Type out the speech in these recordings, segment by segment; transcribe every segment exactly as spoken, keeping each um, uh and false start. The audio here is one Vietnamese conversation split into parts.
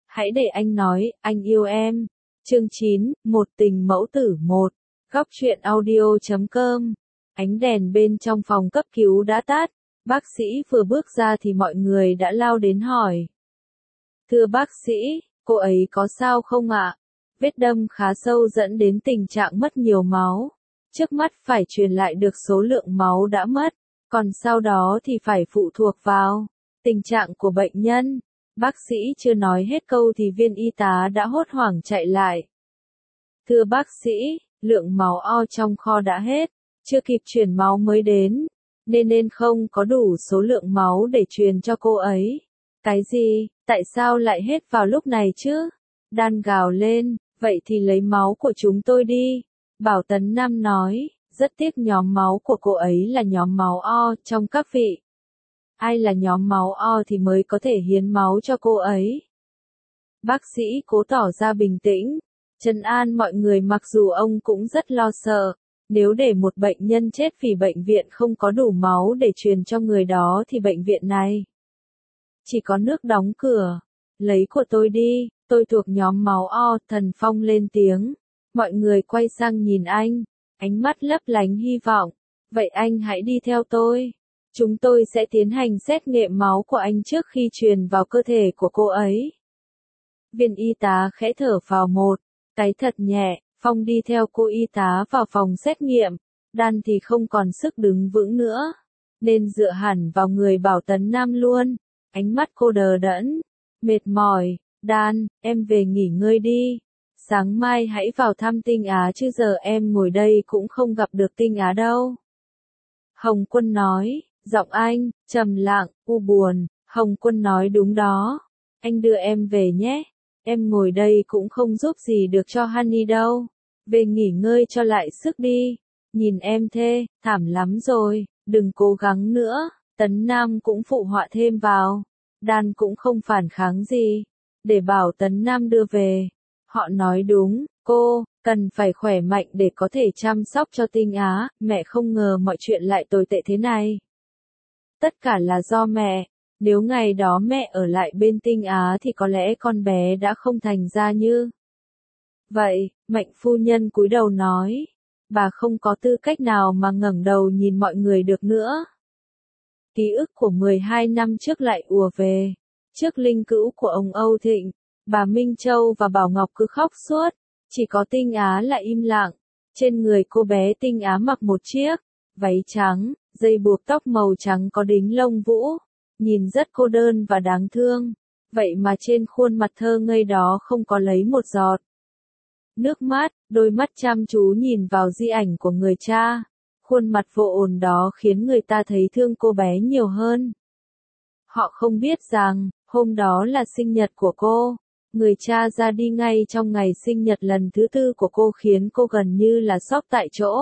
Hãy để anh nói, anh yêu em. Chương chín, Một tình mẫu tử một. Góc truyện audio chấm com. Ánh đèn bên trong phòng cấp cứu đã tắt. Bác sĩ vừa bước ra thì mọi người đã lao đến hỏi. Thưa bác sĩ, cô ấy có sao không ạ? Vết đâm khá sâu dẫn đến tình trạng mất nhiều máu. Trước mắt phải truyền lại được số lượng máu đã mất, còn sau đó thì phải phụ thuộc vào tình trạng của bệnh nhân. Bác sĩ chưa nói hết câu thì viên y tá đã hốt hoảng chạy lại. Thưa bác sĩ, lượng máu O trong kho đã hết, chưa kịp truyền máu mới đến, nên nên không có đủ số lượng máu để truyền cho cô ấy. Cái gì, tại sao lại hết vào lúc này chứ? Đan gào lên, vậy thì lấy máu của chúng tôi đi. Bảo Tấn Nam nói, rất tiếc nhóm máu của cô ấy là nhóm máu O trong các vị. Ai là nhóm máu O thì mới có thể hiến máu cho cô ấy. Bác sĩ cố tỏ ra bình tĩnh, trấn an mọi người mặc dù ông cũng rất lo sợ. Nếu để một bệnh nhân chết vì bệnh viện không có đủ máu để truyền cho người đó thì bệnh viện này chỉ có nước đóng cửa. Lấy của tôi đi, tôi thuộc nhóm máu O, Thần Phong lên tiếng. Mọi người quay sang nhìn anh, ánh mắt lấp lánh hy vọng. Vậy anh hãy đi theo tôi. Chúng tôi sẽ tiến hành xét nghiệm máu của anh trước khi truyền vào cơ thể của cô ấy. Viên y tá khẽ thở phào một cái thật nhẹ. Phong đi theo cô y tá vào phòng xét nghiệm. Đan thì không còn sức đứng vững nữa, nên dựa hẳn vào người Bảo Tấn Nam luôn. Ánh mắt cô đờ đẫn, mệt mỏi. Đan, em về nghỉ ngơi đi. Sáng mai hãy vào thăm Tinh Á chứ giờ em ngồi đây cũng không gặp được Tinh Á đâu. Hồng Quân nói, giọng anh, trầm lặng, u buồn. Hồng Quân nói đúng đó. Anh đưa em về nhé. Em ngồi đây cũng không giúp gì được cho Honey đâu. Về nghỉ ngơi cho lại sức đi. Nhìn em thê, thảm lắm rồi, đừng cố gắng nữa. Tấn Nam cũng phụ họa thêm vào. Đan cũng không phản kháng gì. Để bảo Tấn Nam đưa về. Họ nói đúng, cô cần phải khỏe mạnh để có thể chăm sóc cho Tinh Á. Mẹ không ngờ mọi chuyện lại tồi tệ thế này. Tất cả là do mẹ. Nếu ngày đó mẹ ở lại bên Tinh Á thì có lẽ con bé đã không thành ra như vậy. Mạnh phu nhân cúi đầu nói. Bà không có tư cách nào mà ngẩng đầu nhìn mọi người được nữa. Ký ức của mười hai năm trước lại ùa về. Trước linh cữu của ông Âu Thịnh, bà Minh Châu và Bảo Ngọc cứ khóc suốt. Chỉ có Tinh Á lại im lặng. Trên người cô bé Tinh Á mặc một chiếc váy trắng, dây buộc tóc màu trắng có đính lông vũ. Nhìn rất cô đơn và đáng thương. Vậy mà trên khuôn mặt thơ ngây đó không có lấy một giọt nước mắt. Đôi mắt chăm chú nhìn vào di ảnh của người cha. Khuôn mặt vô ổn đó khiến người ta thấy thương cô bé nhiều hơn. Họ không biết rằng, hôm đó là sinh nhật của cô. Người cha ra đi ngay trong ngày sinh nhật lần thứ tư của cô khiến cô gần như là sốc tại chỗ.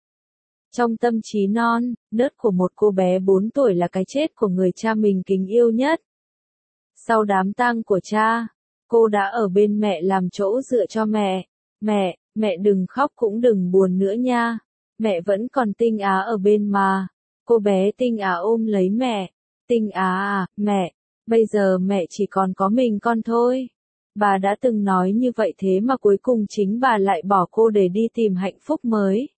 Trong tâm trí non nớt của một cô bé bốn tuổi là cái chết của người cha mình kính yêu nhất. Sau đám tang của cha, cô đã ở bên mẹ làm chỗ dựa cho mẹ. Mẹ, mẹ đừng khóc cũng đừng buồn nữa nha. Mẹ vẫn còn Tinh Á ở bên mà. Cô bé Tinh Á ôm lấy mẹ. Tinh Á à, mẹ, bây giờ mẹ chỉ còn có mình con thôi. Bà đã từng nói như vậy thế mà cuối cùng chính bà lại bỏ cô để đi tìm hạnh phúc mới.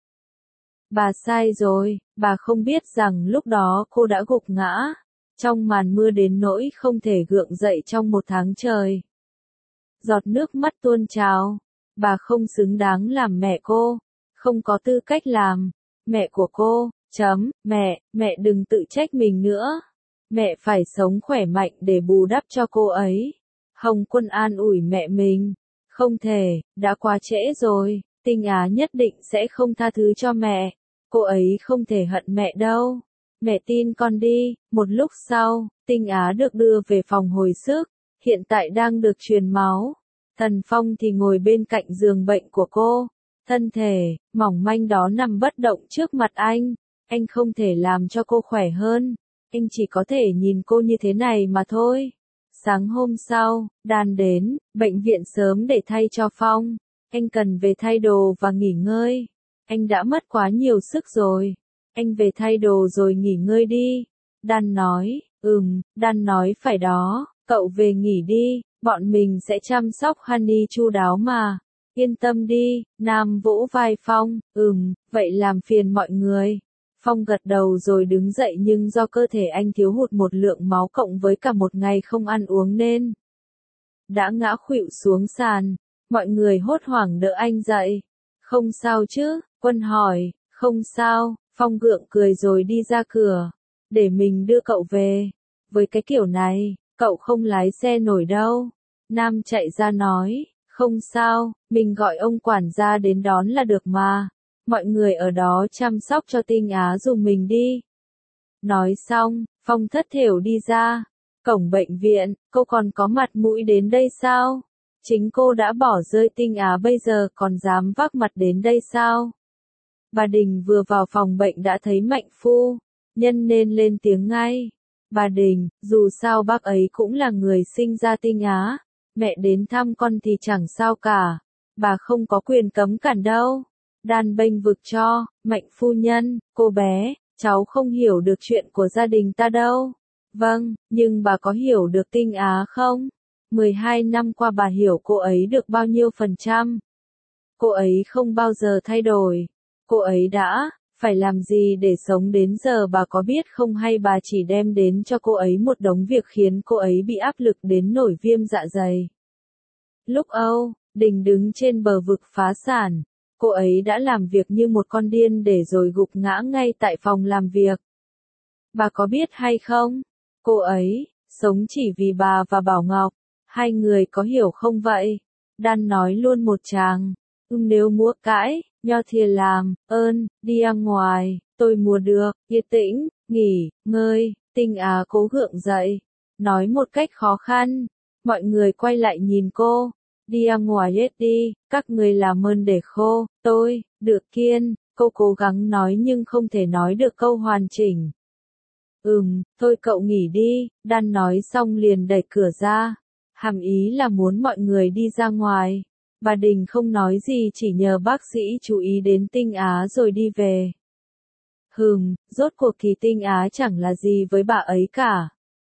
Bà sai rồi, bà không biết rằng lúc đó cô đã gục ngã. Trong màn mưa đến nỗi không thể gượng dậy trong một tháng trời. Giọt nước mắt tuôn trào. Bà không xứng đáng làm mẹ cô. Không có tư cách làm mẹ của cô. Chấm, mẹ, mẹ đừng tự trách mình nữa. Mẹ phải sống khỏe mạnh để bù đắp cho cô ấy. Hồng Quân an ủi mẹ mình. Không thể, đã quá trễ rồi. Tinh Á nhất định sẽ không tha thứ cho mẹ. Cô ấy không thể hận mẹ đâu. Mẹ tin con đi. Một lúc sau, Tinh Á được đưa về phòng hồi sức. Hiện tại đang được truyền máu. Thần Phong thì ngồi bên cạnh giường bệnh của cô. Thân thể mỏng manh đó nằm bất động trước mặt anh. Anh không thể làm cho cô khỏe hơn. Anh chỉ có thể nhìn cô như thế này mà thôi. Sáng hôm sau, Đan đến bệnh viện sớm để thay cho Phong. Anh cần về thay đồ và nghỉ ngơi. Anh đã mất quá nhiều sức rồi. Anh về thay đồ rồi nghỉ ngơi đi. Đan nói, ừm, Đan nói phải đó, cậu về nghỉ đi. Bọn mình sẽ chăm sóc Honey chu đáo mà. Yên tâm đi, Nam vỗ vai Phong, ừm, vậy làm phiền mọi người. Phong gật đầu rồi đứng dậy nhưng do cơ thể anh thiếu hụt một lượng máu cộng với cả một ngày không ăn uống nên đã ngã khuỵu xuống sàn. Mọi người hốt hoảng đỡ anh dậy. Không sao chứ? Quân hỏi. Không sao, Phong gượng cười rồi đi ra cửa. Để mình đưa cậu về. Với cái kiểu này, cậu không lái xe nổi đâu. Nam chạy ra nói. Không sao, mình gọi ông quản gia đến đón là được mà. Mọi người ở đó chăm sóc cho Tinh Á dùng mình đi. Nói xong, Phong thất thểu đi ra. Cổng bệnh viện, cô còn có mặt mũi đến đây sao? Chính cô đã bỏ rơi Tinh Á bây giờ còn dám vác mặt đến đây sao? Bà Đình vừa vào phòng bệnh đã thấy Mạnh phu nhân nên lên tiếng ngay. Bà Đình, dù sao bác ấy cũng là người sinh ra Tinh Á. Mẹ đến thăm con thì chẳng sao cả. Bà không có quyền cấm cản đâu. Đan bênh vực cho. Mạnh phu nhân, cô bé, cháu không hiểu được chuyện của gia đình ta đâu. Vâng, nhưng bà có hiểu được Tinh Á không? mười hai năm qua bà hiểu cô ấy được bao nhiêu phần trăm? Cô ấy không bao giờ thay đổi. Cô ấy đã phải làm gì để sống đến giờ bà có biết không, hay bà chỉ đem đến cho cô ấy một đống việc khiến cô ấy bị áp lực đến nổi viêm dạ dày? Lúc Âu Đình đứng trên bờ vực phá sản, cô ấy đã làm việc như một con điên để rồi gục ngã ngay tại phòng làm việc. Bà có biết hay không? Cô ấy sống chỉ vì bà và Bảo Ngọc. Hai người có hiểu không vậy? Đan nói luôn một tràng. Ừm, nếu múa cãi, nho thìa làm, ơn, đi ra ngoài, tôi mua được, yên tĩnh, nghỉ, ngơi. Tinh Á cố gượng dậy, nói một cách khó khăn. Mọi người quay lại nhìn cô. Đi ra ngoài hết đi, các người làm ơn để khô, tôi, được kiên. Cô cố gắng nói nhưng không thể nói được câu hoàn chỉnh. Ừm, thôi cậu nghỉ đi, Đan nói xong liền đẩy cửa ra. Hàm ý là muốn mọi người đi ra ngoài. Bà Đình không nói gì, chỉ nhờ bác sĩ chú ý đến Tinh Á rồi đi về. Hừm, rốt cuộc thì Tinh Á chẳng là gì với bà ấy cả.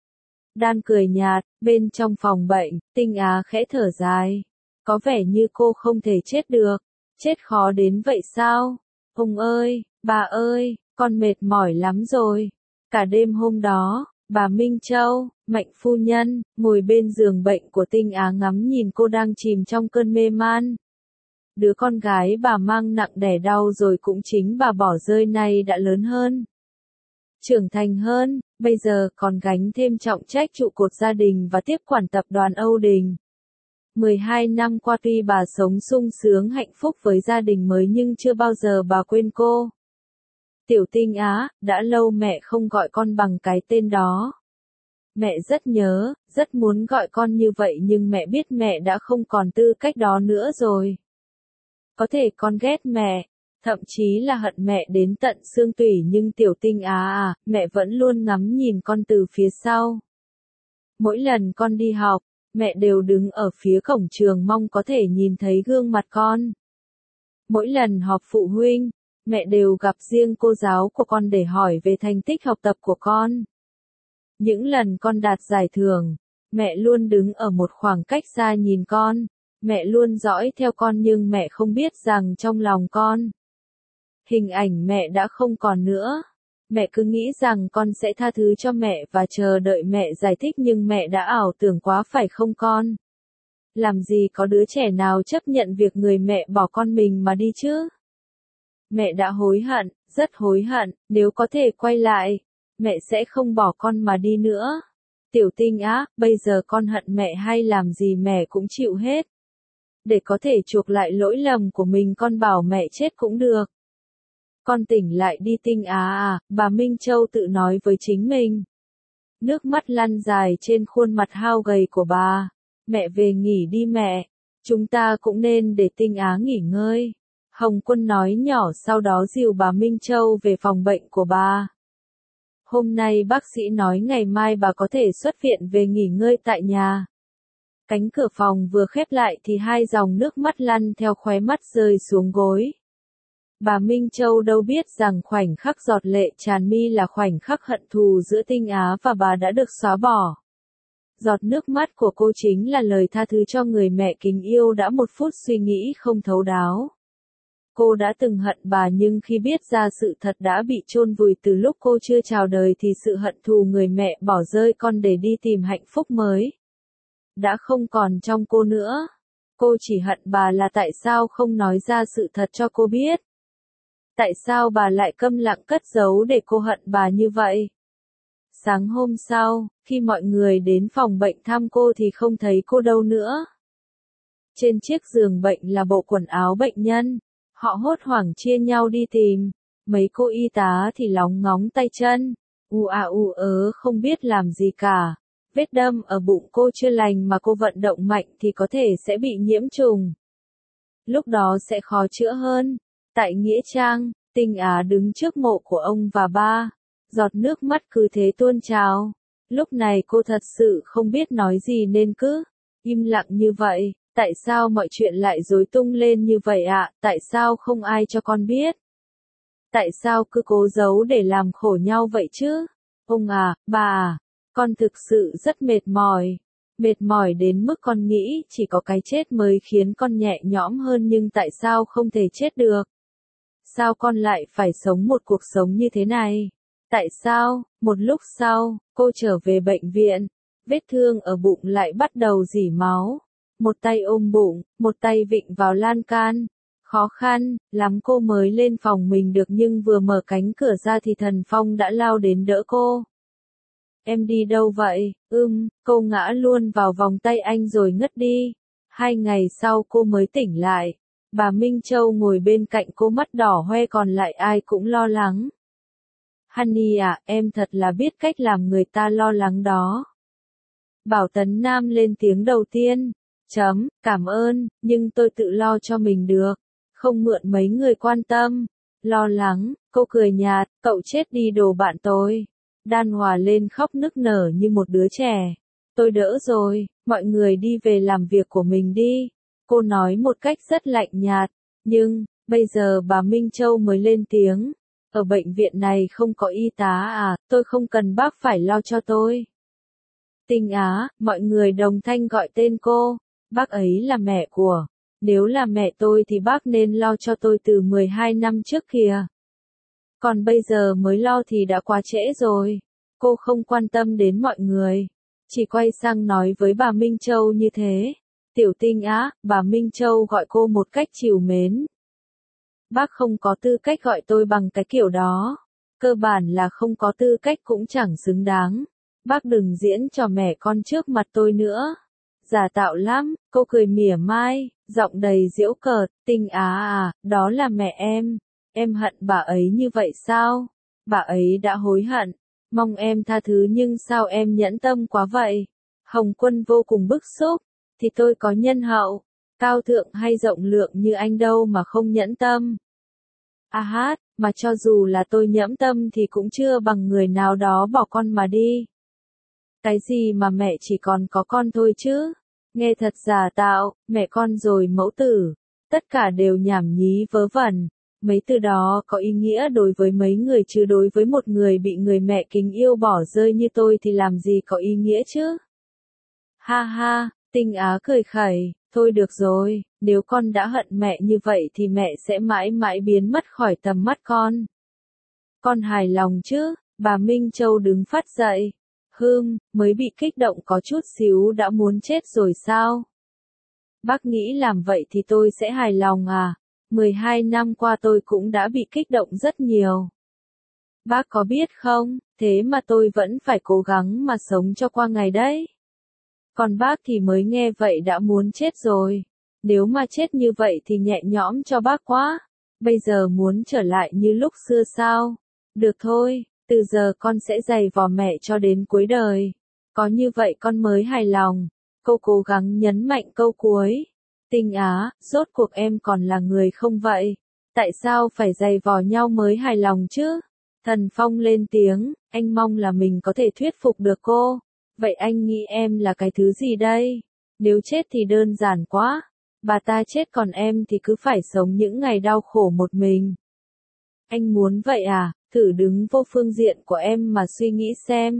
Đan cười nhạt, bên trong phòng bệnh, Tinh Á khẽ thở dài. Có vẻ như cô không thể chết được. Chết khó đến vậy sao? Ông ơi, bà ơi, con mệt mỏi lắm rồi. Cả đêm hôm đó, bà Minh Châu, Mạnh phu nhân, ngồi bên giường bệnh của Tinh Á ngắm nhìn cô đang chìm trong cơn mê man. Đứa con gái bà mang nặng đẻ đau rồi cũng chính bà bỏ rơi này đã lớn hơn, trưởng thành hơn, bây giờ còn gánh thêm trọng trách trụ cột gia đình và tiếp quản tập đoàn Âu Đình. mười hai năm qua tuy bà sống sung sướng hạnh phúc với gia đình mới nhưng chưa bao giờ bà quên cô. Tiểu Tinh Á, đã lâu mẹ không gọi con bằng cái tên đó. Mẹ rất nhớ, rất muốn gọi con như vậy nhưng mẹ biết mẹ đã không còn tư cách đó nữa rồi. Có thể con ghét mẹ, thậm chí là hận mẹ đến tận xương tủy nhưng Tiểu Tinh Á à, mẹ vẫn luôn ngắm nhìn con từ phía sau. Mỗi lần con đi học, mẹ đều đứng ở phía cổng trường mong có thể nhìn thấy gương mặt con. Mỗi lần họp phụ huynh, mẹ đều gặp riêng cô giáo của con để hỏi về thành tích học tập của con. Những lần con đạt giải thưởng, mẹ luôn đứng ở một khoảng cách xa nhìn con. Mẹ luôn dõi theo con nhưng mẹ không biết rằng trong lòng con, hình ảnh mẹ đã không còn nữa. Mẹ cứ nghĩ rằng con sẽ tha thứ cho mẹ và chờ đợi mẹ giải thích nhưng mẹ đã ảo tưởng quá phải không con? Làm gì có đứa trẻ nào chấp nhận việc người mẹ bỏ con mình mà đi chứ? Mẹ đã hối hận, rất hối hận, nếu có thể quay lại, mẹ sẽ không bỏ con mà đi nữa. Tiểu Tinh Á, bây giờ con hận mẹ hay làm gì mẹ cũng chịu hết. Để có thể chuộc lại lỗi lầm của mình con bảo mẹ chết cũng được. Con tỉnh lại đi Tinh Á à, bà Minh Châu tự nói với chính mình. Nước mắt lăn dài trên khuôn mặt hao gầy của bà. Mẹ về nghỉ đi mẹ. Chúng ta cũng nên để Tinh Á nghỉ ngơi. Hồng Quân nói nhỏ sau đó dìu bà Minh Châu về phòng bệnh của bà. Hôm nay bác sĩ nói ngày mai bà có thể xuất viện về nghỉ ngơi tại nhà. Cánh cửa phòng vừa khép lại thì hai dòng nước mắt lăn theo khóe mắt rơi xuống gối. Bà Minh Châu đâu biết rằng khoảnh khắc giọt lệ tràn mi là khoảnh khắc hận thù giữa Tinh Á và bà đã được xóa bỏ. Giọt nước mắt của cô chính là lời tha thứ cho người mẹ kính yêu đã một phút suy nghĩ không thấu đáo. Cô đã từng hận bà nhưng khi biết ra sự thật đã bị chôn vùi từ lúc cô chưa chào đời thì sự hận thù người mẹ bỏ rơi con để đi tìm hạnh phúc mới đã không còn trong cô nữa. Cô chỉ hận bà là tại sao không nói ra sự thật cho cô biết. Tại sao bà lại câm lặng cất giấu để cô hận bà như vậy? Sáng hôm sau, khi mọi người đến phòng bệnh thăm cô thì không thấy cô đâu nữa. Trên chiếc giường bệnh là bộ quần áo bệnh nhân. Họ hốt hoảng chia nhau đi tìm. Mấy cô y tá thì lóng ngóng tay chân. U à u ớ không biết làm gì cả. Vết đâm ở bụng cô chưa lành mà cô vận động mạnh thì có thể sẽ bị nhiễm trùng. Lúc đó sẽ khó chữa hơn. Tại Nghĩa Trang, Tinh Á đứng trước mộ của ông và ba. Giọt nước mắt cứ thế tuôn trào. Lúc này cô thật sự không biết nói gì nên cứ im lặng như vậy. Tại sao mọi chuyện lại rối tung lên như vậy ạ? À? Tại sao không ai cho con biết? Tại sao cứ cố giấu để làm khổ nhau vậy chứ? Ông à, bà à, con thực sự rất mệt mỏi. Mệt mỏi đến mức con nghĩ chỉ có cái chết mới khiến con nhẹ nhõm hơn nhưng tại sao không thể chết được? Sao con lại phải sống một cuộc sống như thế này? Tại sao? Một lúc sau, cô trở về bệnh viện. Vết thương ở bụng lại bắt đầu rỉ máu. Một tay ôm bụng, một tay vịn vào lan can. Khó khăn lắm cô mới lên phòng mình được nhưng vừa mở cánh cửa ra thì Thần Phong đã lao đến đỡ cô. Em đi đâu vậy? Ưm, cô ngã luôn vào vòng tay anh rồi ngất đi. Hai ngày sau cô mới tỉnh lại. Bà Minh Châu ngồi bên cạnh cô mắt đỏ hoe còn lại ai cũng lo lắng. Honey à, em thật là biết cách làm người ta lo lắng đó. Bảo Tấn Nam lên tiếng đầu tiên. Chấm, cảm ơn, nhưng tôi tự lo cho mình được. Không mượn mấy người quan tâm. Lo lắng, cô cười nhạt, cậu chết đi đồ bạn tôi. Đan Hòa lên khóc nức nở như một đứa trẻ. Tôi đỡ rồi, mọi người đi về làm việc của mình đi. Cô nói một cách rất lạnh nhạt. Nhưng, bây giờ bà Minh Châu mới lên tiếng. Ở bệnh viện này không có y tá à, tôi không cần bác phải lo cho tôi. Tinh Á, mọi người đồng thanh gọi tên cô. Bác ấy là mẹ của. Nếu là mẹ tôi thì bác nên lo cho tôi từ mười hai năm trước kìa. Còn bây giờ mới lo thì đã quá trễ rồi. Cô không quan tâm đến mọi người. Chỉ quay sang nói với bà Minh Châu như thế. Tiểu Tinh Á, bà Minh Châu gọi cô một cách trìu mến. Bác không có tư cách gọi tôi bằng cái kiểu đó. Cơ bản là không có tư cách cũng chẳng xứng đáng. Bác đừng diễn trò mẹ con trước mặt tôi nữa. Giả tạo lắm, cô cười mỉa mai, giọng đầy giễu cợt, Tinh Á à, đó là mẹ em. Em hận bà ấy như vậy sao? Bà ấy đã hối hận. Mong em tha thứ nhưng sao em nhẫn tâm quá vậy? Hồng Quân vô cùng bức xúc. Thì tôi có nhân hậu, cao thượng hay rộng lượng như anh đâu mà không nhẫn tâm. À hát, mà cho dù là tôi nhẫn tâm thì cũng chưa bằng người nào đó bỏ con mà đi. Cái gì mà mẹ chỉ còn có con thôi chứ? Nghe thật giả tạo, mẹ con rồi mẫu tử. Tất cả đều nhảm nhí vớ vẩn. Mấy từ đó có ý nghĩa đối với mấy người chứ đối với một người bị người mẹ kính yêu bỏ rơi như tôi thì làm gì có ý nghĩa chứ? Ha ha, Tinh Á cười khẩy, thôi được rồi, nếu con đã hận mẹ như vậy thì mẹ sẽ mãi mãi biến mất khỏi tầm mắt con. Con hài lòng chứ? Bà Minh Châu đứng phát dậy. Hương, mới bị kích động có chút xíu đã muốn chết rồi sao? Bác nghĩ làm vậy thì tôi sẽ hài lòng à? mười hai năm qua tôi cũng đã bị kích động rất nhiều. Bác có biết không, thế mà tôi vẫn phải cố gắng mà sống cho qua ngày đấy. Còn bác thì mới nghe vậy đã muốn chết rồi. Nếu mà chết như vậy thì nhẹ nhõm cho bác quá. Bây giờ muốn trở lại như lúc xưa sao? Được thôi, từ giờ con sẽ giày vò mẹ cho đến cuối đời. Có như vậy con mới hài lòng. Cô cố gắng nhấn mạnh câu cuối. Tinh Á, rốt cuộc em còn là người không vậy? Tại sao phải giày vò nhau mới hài lòng chứ? Thần Phong lên tiếng, anh mong là mình có thể thuyết phục được cô. Vậy anh nghĩ em là cái thứ gì đây? Nếu chết thì đơn giản quá. Bà ta chết còn em thì cứ phải sống những ngày đau khổ một mình. Anh muốn vậy à? Thử đứng vô phương diện của em mà suy nghĩ xem.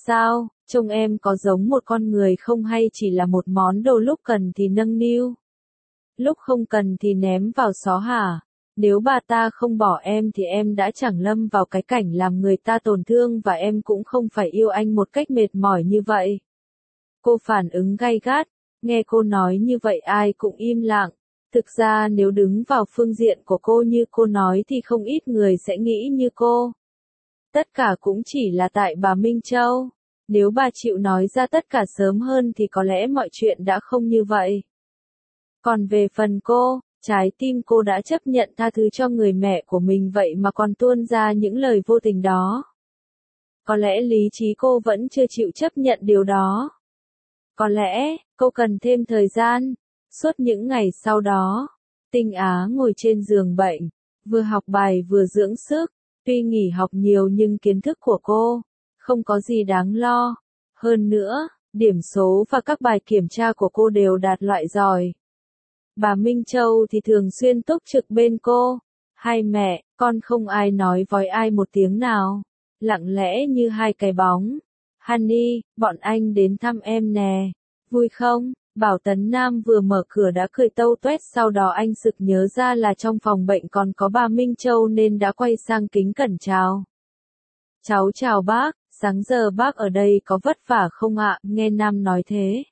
Sao, trông em có giống một con người không hay chỉ là một món đồ lúc cần thì nâng niu, lúc không cần thì ném vào xó hả? Nếu bà ta không bỏ em thì em đã chẳng lâm vào cái cảnh làm người ta tổn thương và em cũng không phải yêu anh một cách mệt mỏi như vậy. Cô phản ứng gay gắt, nghe cô nói như vậy ai cũng im lặng. Thực ra nếu đứng vào phương diện của cô như cô nói thì không ít người sẽ nghĩ như cô. Tất cả cũng chỉ là tại bà Minh Châu. Nếu bà chịu nói ra tất cả sớm hơn thì có lẽ mọi chuyện đã không như vậy. Còn về phần cô, trái tim cô đã chấp nhận tha thứ cho người mẹ của mình vậy mà còn tuôn ra những lời vô tình đó. Có lẽ lý trí cô vẫn chưa chịu chấp nhận điều đó. Có lẽ, cô cần thêm thời gian. Suốt những ngày sau đó, Tinh Á ngồi trên giường bệnh, vừa học bài vừa dưỡng sức. Tuy nghỉ học nhiều nhưng kiến thức của cô không có gì đáng lo. Hơn nữa, điểm số và các bài kiểm tra của cô đều đạt loại giỏi. Bà Minh Châu thì thường xuyên túc trực bên cô. Hai mẹ, con không ai nói với ai một tiếng nào. Lặng lẽ như hai cái bóng. Honey, bọn anh đến thăm em nè. Vui không? Bảo Tấn Nam vừa mở cửa đã cười tâu tuét, sau đó anh sực nhớ ra là trong phòng bệnh còn có bà Minh Châu nên đã quay sang kính cẩn chào. Cháu chào bác, sáng giờ bác ở đây có vất vả không ạ? Nghe Nam nói thế.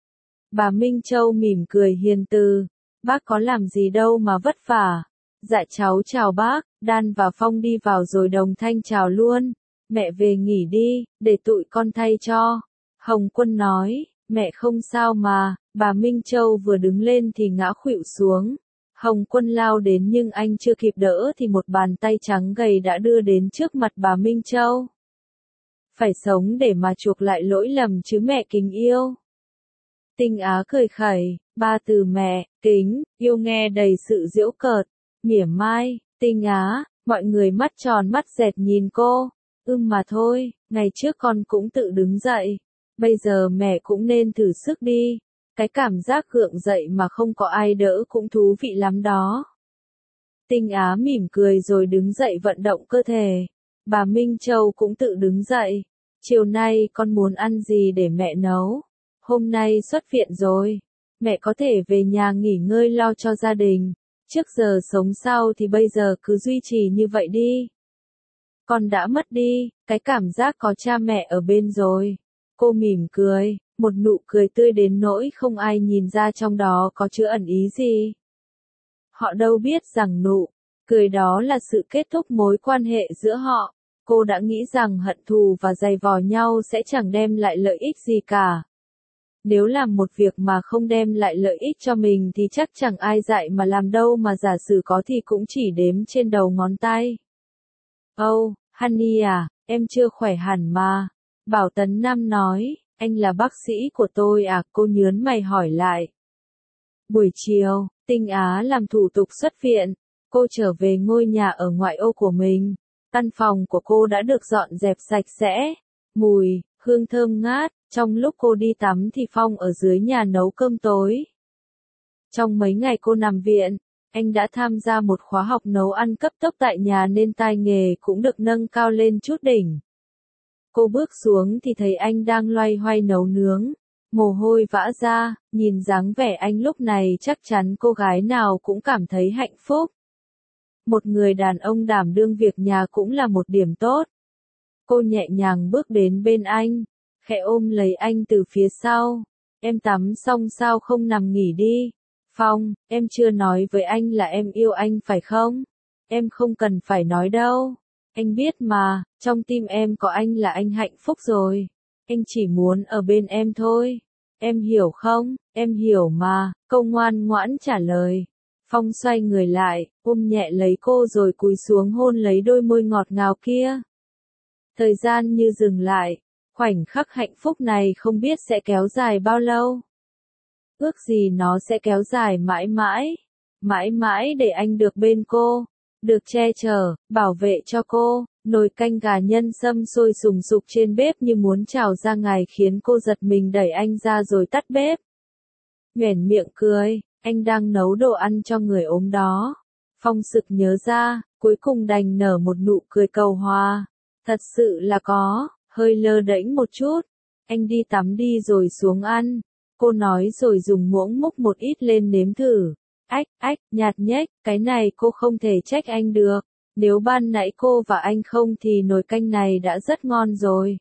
Bà Minh Châu mỉm cười hiền từ. Bác có làm gì đâu mà vất vả. Dạ cháu chào bác. Đan và Phong đi vào rồi đồng thanh chào luôn. Mẹ về nghỉ đi, để tụi con thay cho. Hồng Quân nói. Mẹ không sao mà. Bà Minh Châu vừa đứng lên thì ngã khuỵu xuống. Hồng Quân lao đến nhưng anh chưa kịp đỡ thì một bàn tay trắng gầy đã đưa đến trước mặt bà Minh Châu. Phải sống để mà chuộc lại lỗi lầm chứ mẹ kính yêu. Tinh Á cười khẩy, ba từ mẹ, kính, yêu nghe đầy sự giễu cợt, mỉa mai. Tinh Á, mọi người mắt tròn mắt dẹt nhìn cô. Ưm mà thôi, ngày trước con cũng tự đứng dậy. Bây giờ mẹ cũng nên thử sức đi. Cái cảm giác gượng dậy mà không có ai đỡ cũng thú vị lắm đó. Tinh Á mỉm cười rồi đứng dậy vận động cơ thể. Bà Minh Châu cũng tự đứng dậy. Chiều nay con muốn ăn gì để mẹ nấu? Hôm nay xuất viện rồi. Mẹ có thể về nhà nghỉ ngơi lo cho gia đình. Trước giờ sống sao thì bây giờ cứ duy trì như vậy đi. Con đã mất đi, cái cảm giác có cha mẹ ở bên rồi. Cô mỉm cười, một nụ cười tươi đến nỗi không ai nhìn ra trong đó có chứa ẩn ý gì. Họ đâu biết rằng nụ cười đó là sự kết thúc mối quan hệ giữa họ. Cô đã nghĩ rằng hận thù và giày vò nhau sẽ chẳng đem lại lợi ích gì cả. Nếu làm một việc mà không đem lại lợi ích cho mình thì chắc chẳng ai dạy mà làm đâu, mà giả sử có thì cũng chỉ đếm trên đầu ngón tay. Oh, Honey à, em chưa khỏe hẳn mà. Bảo Tấn Nam nói, anh là bác sĩ của tôi à? Cô nhớn mày hỏi lại. Buổi chiều, Tinh Á làm thủ tục xuất viện. Cô trở về ngôi nhà ở ngoại ô của mình. Căn phòng của cô đã được dọn dẹp sạch sẽ. Mùi, hương thơm ngát. Trong lúc cô đi tắm thì Phong ở dưới nhà nấu cơm tối. Trong mấy ngày cô nằm viện, anh đã tham gia một khóa học nấu ăn cấp tốc tại nhà nên tay nghề cũng được nâng cao lên chút đỉnh. Cô bước xuống thì thấy anh đang loay hoay nấu nướng. Mồ hôi vã ra, nhìn dáng vẻ anh lúc này chắc chắn cô gái nào cũng cảm thấy hạnh phúc. Một người đàn ông đảm đương việc nhà cũng là một điểm tốt. Cô nhẹ nhàng bước đến bên anh, khẽ ôm lấy anh từ phía sau. Em tắm xong sao không nằm nghỉ đi? Phong, em chưa nói với anh là em yêu anh phải không? Em không cần phải nói đâu. Anh biết mà, trong tim em có anh là anh hạnh phúc rồi. Anh chỉ muốn ở bên em thôi. Em hiểu không? Em hiểu mà, câu ngoan ngoãn trả lời. Phong xoay người lại, ôm nhẹ lấy cô rồi cúi xuống hôn lấy đôi môi ngọt ngào kia. Thời gian như dừng lại, khoảnh khắc hạnh phúc này không biết sẽ kéo dài bao lâu. Ước gì nó sẽ kéo dài mãi mãi, mãi mãi để anh được bên cô, được che chở, bảo vệ cho cô. Nồi canh gà nhân sâm sôi sùng sục trên bếp như muốn trào ra ngoài khiến cô giật mình đẩy anh ra rồi tắt bếp. Nhoẻn miệng cười, anh đang nấu đồ ăn cho người ốm đó. Phong sực nhớ ra, cuối cùng đành nở một nụ cười cầu hòa. Thật sự là có, hơi lơ đễnh một chút. Anh đi tắm đi rồi xuống ăn. Cô nói rồi dùng muỗng múc một ít lên nếm thử. Ách, ách, nhạt nhếch, cái này cô không thể trách anh được. Nếu ban nãy cô và anh không thì nồi canh này đã rất ngon rồi.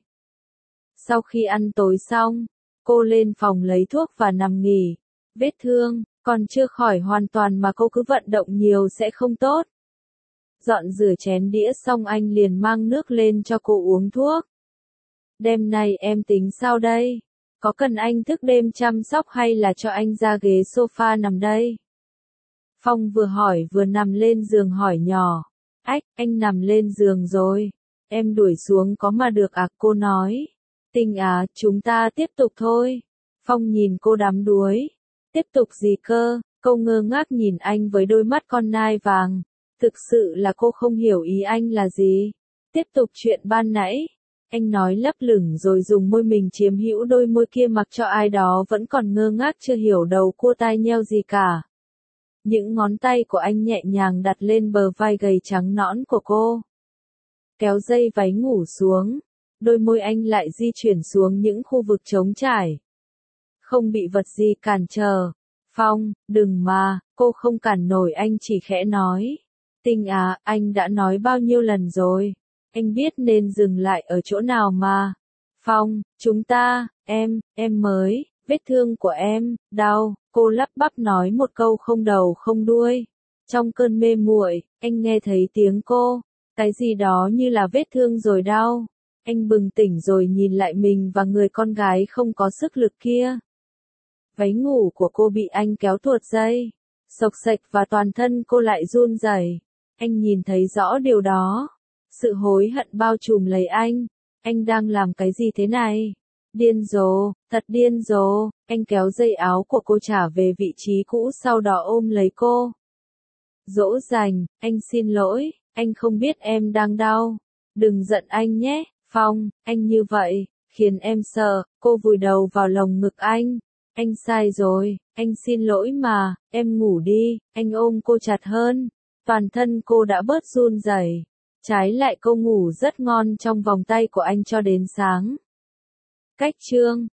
Sau khi ăn tối xong, cô lên phòng lấy thuốc và nằm nghỉ. Vết thương, còn chưa khỏi hoàn toàn mà cô cứ vận động nhiều sẽ không tốt. Dọn rửa chén đĩa xong anh liền mang nước lên cho cô uống thuốc. Đêm nay em tính sao đây? Có cần anh thức đêm chăm sóc hay là cho anh ra ghế sofa nằm đây? Phong vừa hỏi vừa nằm lên giường hỏi nhỏ. Ách, anh nằm lên giường rồi. Em đuổi xuống có mà được à, cô nói. Tình à, chúng ta tiếp tục thôi. Phong nhìn cô đắm đuối. Tiếp tục gì cơ? Cô ngơ ngác nhìn anh với đôi mắt con nai vàng. Thực sự là cô không hiểu ý anh là gì. Tiếp tục chuyện ban nãy. Anh nói lấp lửng rồi dùng môi mình chiếm hữu đôi môi kia mặc cho ai đó vẫn còn ngơ ngác chưa hiểu đầu cua tai nheo gì cả. Những ngón tay của anh nhẹ nhàng đặt lên bờ vai gầy trắng nõn của cô. Kéo dây váy ngủ xuống. Đôi môi anh lại di chuyển xuống những khu vực trống trải. Không bị vật gì cản trở. Phong, đừng mà, cô không cản nổi anh chỉ khẽ nói. Tình à, anh đã nói bao nhiêu lần rồi. Anh biết nên dừng lại ở chỗ nào mà. Phong, chúng ta, em, em mới, vết thương của em, đau, cô lắp bắp nói một câu không đầu không đuôi. Trong cơn mê muội, anh nghe thấy tiếng cô, cái gì đó như là vết thương rồi đau. Anh bừng tỉnh rồi nhìn lại mình và người con gái không có sức lực kia. Váy ngủ của cô bị anh kéo tuột dây, xộc xệch và toàn thân cô lại run rẩy. Anh nhìn thấy rõ điều đó. Sự hối hận bao trùm lấy anh. Anh đang làm cái gì thế này? Điên rồ, thật điên rồ. Anh kéo dây áo của cô trả về vị trí cũ sau đó ôm lấy cô. Dỗ dành, anh xin lỗi, anh không biết em đang đau. Đừng giận anh nhé, Phong, anh như vậy, khiến em sợ. Cô vùi đầu vào lồng ngực anh. Anh sai rồi, anh xin lỗi mà, em ngủ đi. Anh ôm cô chặt hơn. Toàn thân cô đã bớt run rẩy. Trái lại cô ngủ rất ngon trong vòng tay của anh cho đến sáng. Cách chương